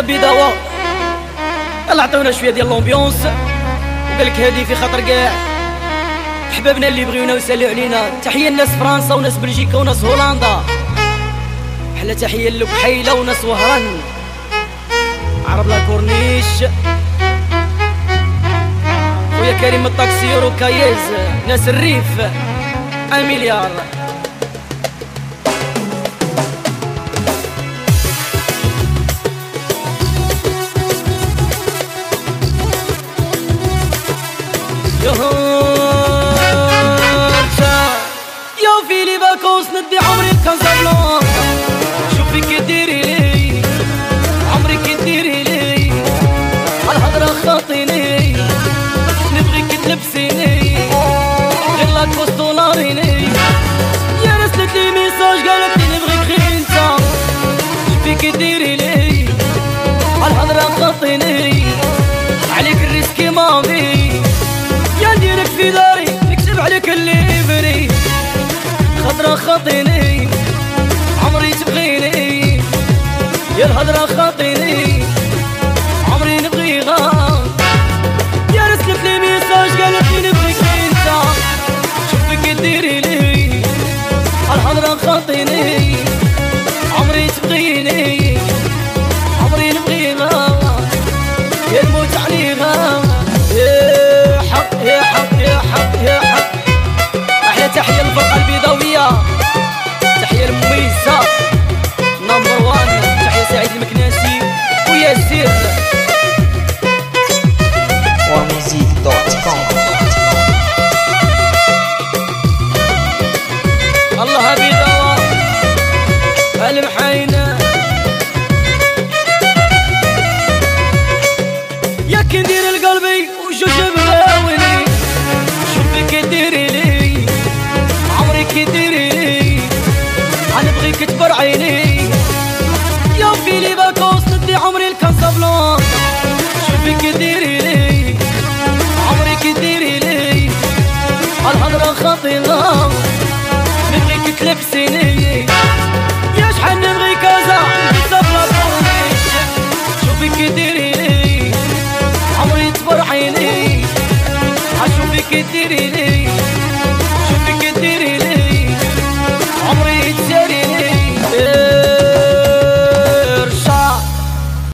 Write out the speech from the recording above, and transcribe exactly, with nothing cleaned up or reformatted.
بيضاوة يلا عطيونا شويه ديال لومبيونس، وقالك هادي في خاطر كاع حبابنا اللي بغيونا ويسالوا علينا. تحيه لناس فرنسا وناس بلجيكا وناس هولندا، حلا تحيه للكحيله وناس وهران، عرب لا كورنيش، خويا كريم الطاكسيور وكايز، ناس الريف ان مليار. يا فيلي باكوس ندي عمري بكازابلانكا، شوفي كي ديري لي عمري كي ديري لي عالهضرة خاطيني، نبغيك تلبسيني غير لاكوس دولاريني. يا رسلت لي ميساج قالت لي نبغيك غير انت، شوفي كي ديري لي عالهضرة خاطيني، عليك الريسكي مامي يا نديرك في داري نكتب عليك الليفري، خضرة خاطيني عمري تبغيني، يا الهضرة خاطيني عمري نبغيها. يا رسلت لي ميساج قالت لي نبغيك انت، شوفك ديري لي الهضرة خاطيني عمري تبغيني عمري نبغيها، يا نموت عليها. يا حق يا حق يا حق يا حق. أحلى تحية للفرقة البيضاوية، تحية لمميزة نمبر وان، تحية سعيد المكناسي وياسير وميوزيك دوت كوم. الله بيضاوة المحاينة، يا كي ندير لقلبي وجوج بغاوني، شوفي كي ديري لي عمري كي ديري لي غنبغيك تبر عيني. يا فيلي باكوس ندي عمري لكازابلانكا، شوفي كي ديري